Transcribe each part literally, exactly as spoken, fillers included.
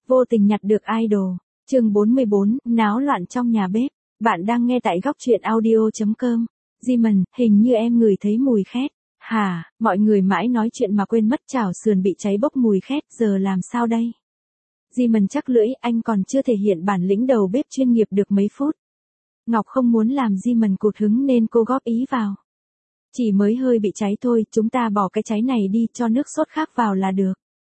Vô tình nhặt được idol. Chương bốn mươi bốn, náo loạn trong nhà bếp. Bạn đang nghe tại góc truyện audio chấm com. Simon, hình như em ngửi thấy mùi khét. Hả, mọi người mãi nói chuyện mà quên mất chảo sườn bị cháy bốc mùi khét, giờ làm sao đây? Simon chắc lưỡi, anh còn chưa thể hiện bản lĩnh đầu bếp chuyên nghiệp được mấy phút. Ngọc không muốn làm Simon cụt hứng nên cô góp ý vào. Chỉ mới hơi bị cháy thôi, chúng ta bỏ cái cháy này đi, cho nước sốt khác vào là được.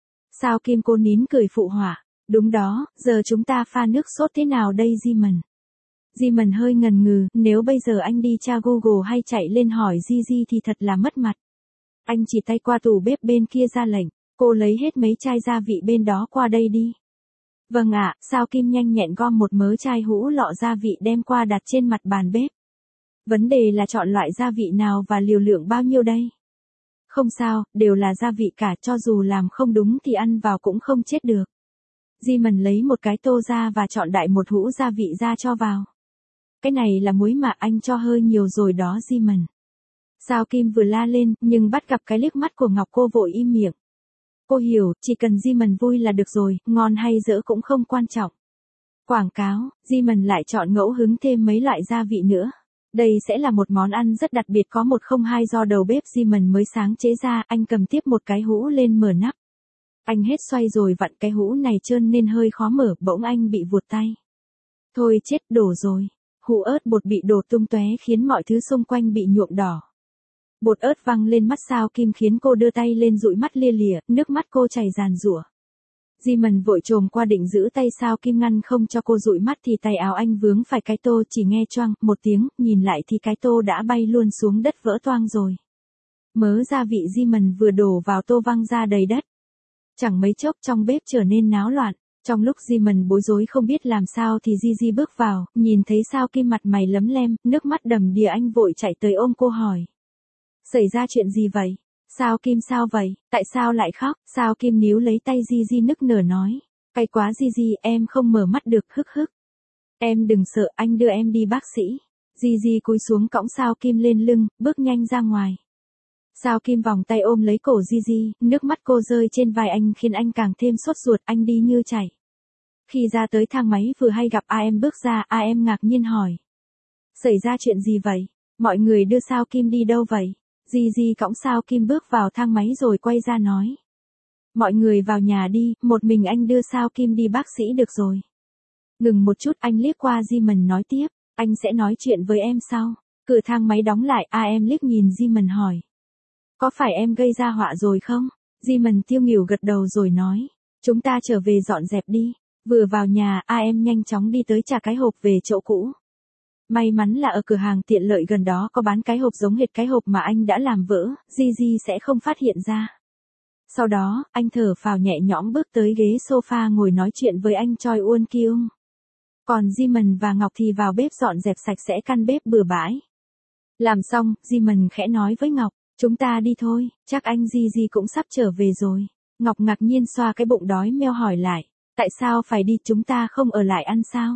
Sao Kim cô nín cười phụ họa. Đúng đó, giờ chúng ta pha nước sốt thế nào đây Simon? Simon hơi ngần ngừ, nếu bây giờ anh đi tra Google hay chạy lên hỏi Gigi thì thật là mất mặt. Anh chỉ tay qua tủ bếp bên kia ra lệnh, cô lấy hết mấy chai gia vị bên đó qua đây đi. Vâng ạ, Sao Kim nhanh nhẹn gom một mớ chai hũ lọ gia vị đem qua đặt trên mặt bàn bếp. Vấn đề là chọn loại gia vị nào và liều lượng bao nhiêu đây? Không sao, đều là gia vị cả, cho dù làm không đúng thì ăn vào cũng không chết được. Simon lấy một cái tô ra và chọn đại một hũ gia vị ra cho vào. Cái này là muối mà anh cho hơi nhiều rồi đó Simon. Sao Kim vừa la lên, nhưng bắt gặp cái liếc mắt của Ngọc cô vội im miệng. Cô hiểu, chỉ cần Simon vui là được rồi, ngon hay dở cũng không quan trọng. Quảng cáo, Simon lại chọn ngẫu hứng thêm mấy loại gia vị nữa. Đây sẽ là một món ăn rất đặc biệt có một không hai do đầu bếp Simon mới sáng chế ra, anh cầm tiếp một cái hũ lên mở nắp. Anh hết xoay rồi vặn cái hũ này trơn nên hơi khó mở, bỗng anh bị vuột tay. Thôi chết, đổ rồi. Hũ ớt bột bị đổ tung tóe khiến mọi thứ xung quanh bị nhuộm đỏ. Bột ớt văng lên mắt Sao Kim khiến cô đưa tay lên dụi mắt lia lịa, nước mắt cô chảy ràn rủa. Simon vội chồm qua định giữ tay Sao Kim ngăn không cho cô dụi mắt thì tay áo anh vướng phải cái tô, chỉ nghe choang một tiếng, nhìn lại thì cái tô đã bay luôn xuống đất vỡ toang rồi. Mớ gia vị Simon vừa đổ vào tô văng ra đầy đất. Chẳng mấy chốc trong bếp trở nên náo loạn. Trong lúc Simon bối rối không biết làm sao thì Gigi bước vào, nhìn thấy Sao Kim mặt mày lấm lem, nước mắt đầm đìa, anh vội chạy tới ôm cô hỏi. Xảy ra chuyện gì vậy? Sao Kim sao vậy? Tại sao lại khóc? Sao Kim níu lấy tay Gigi nức nở nói. Cay quá Gigi, em không mở mắt được, hức hức. Em đừng sợ, anh đưa em đi bác sĩ. Gigi cúi xuống cõng Sao Kim lên lưng, bước nhanh ra ngoài. Sao Kim vòng tay ôm lấy cổ Gigi, nước mắt cô rơi trên vai anh khiến anh càng thêm sốt ruột, anh đi như chảy. Khi ra tới thang máy vừa hay gặp a em bước ra, a em ngạc nhiên hỏi. Xảy ra chuyện gì vậy? Mọi người đưa Sao Kim đi đâu vậy? Gigi cõng Sao Kim bước vào thang máy rồi quay ra nói. Mọi người vào nhà đi, một mình anh đưa Sao Kim đi bác sĩ được rồi. Ngừng một chút anh liếc qua Simon nói tiếp, anh sẽ nói chuyện với em sau. Cửa thang máy đóng lại, a em liếc nhìn Simon hỏi. Có phải em gây ra họa rồi không? Simon tiêu nghỉu gật đầu rồi nói. Chúng ta trở về dọn dẹp đi. Vừa vào nhà, a em nhanh chóng đi tới trả cái hộp về chỗ cũ. May mắn là ở cửa hàng tiện lợi gần đó có bán cái hộp giống hệt cái hộp mà anh đã làm vỡ, Gigi sẽ không phát hiện ra. Sau đó, anh thở phào nhẹ nhõm bước tới ghế sofa ngồi nói chuyện với anh Choi Won Kyung. Còn Simon và Ngọc thì vào bếp dọn dẹp sạch sẽ căn bếp bừa bãi. Làm xong, Simon khẽ nói với Ngọc. Chúng ta đi thôi, chắc anh Gigi cũng sắp trở về rồi. Ngọc ngạc nhiên xoa cái bụng đói meo hỏi lại. Tại sao phải đi, chúng ta không ở lại ăn sao?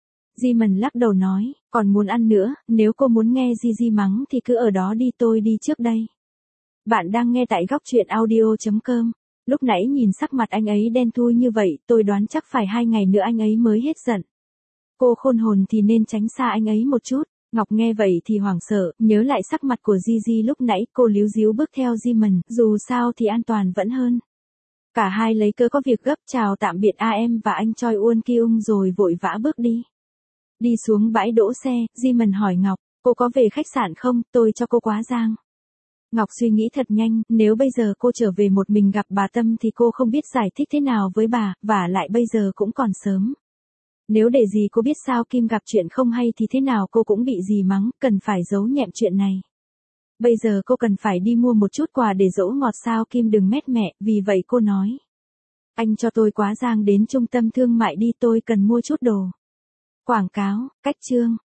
Simon lắc đầu nói, còn muốn ăn nữa, nếu cô muốn nghe Gigi mắng thì cứ ở đó đi, tôi đi trước đây. Bạn đang nghe tại góc truyện audio chấm com. Lúc nãy nhìn sắc mặt anh ấy đen thui như vậy, tôi đoán chắc phải hai ngày nữa anh ấy mới hết giận. Cô khôn hồn thì nên tránh xa anh ấy một chút. Ngọc nghe vậy thì hoảng sợ, nhớ lại sắc mặt của Gigi lúc nãy, cô líu díu bước theo Simon, dù sao thì an toàn vẫn hơn. Cả hai lấy cớ có việc gấp chào tạm biệt a em và anh Choi Won Kyung rồi vội vã bước đi. Đi xuống bãi đỗ xe, Simon hỏi Ngọc, cô có về khách sạn không, tôi cho cô quá giang. Ngọc suy nghĩ thật nhanh, nếu bây giờ cô trở về một mình gặp bà Tâm thì cô không biết giải thích thế nào với bà, và lại bây giờ cũng còn sớm. Nếu để gì cô biết Sao Kim gặp chuyện không hay thì thế nào cô cũng bị dì mắng, cần phải giấu nhẹm chuyện này. Bây giờ cô cần phải đi mua một chút quà để dỗ ngọt Sao Kim đừng mét mẹ, vì vậy cô nói. Anh cho tôi quá giang đến trung tâm thương mại đi, tôi cần mua chút đồ. Quảng cáo, cách chương.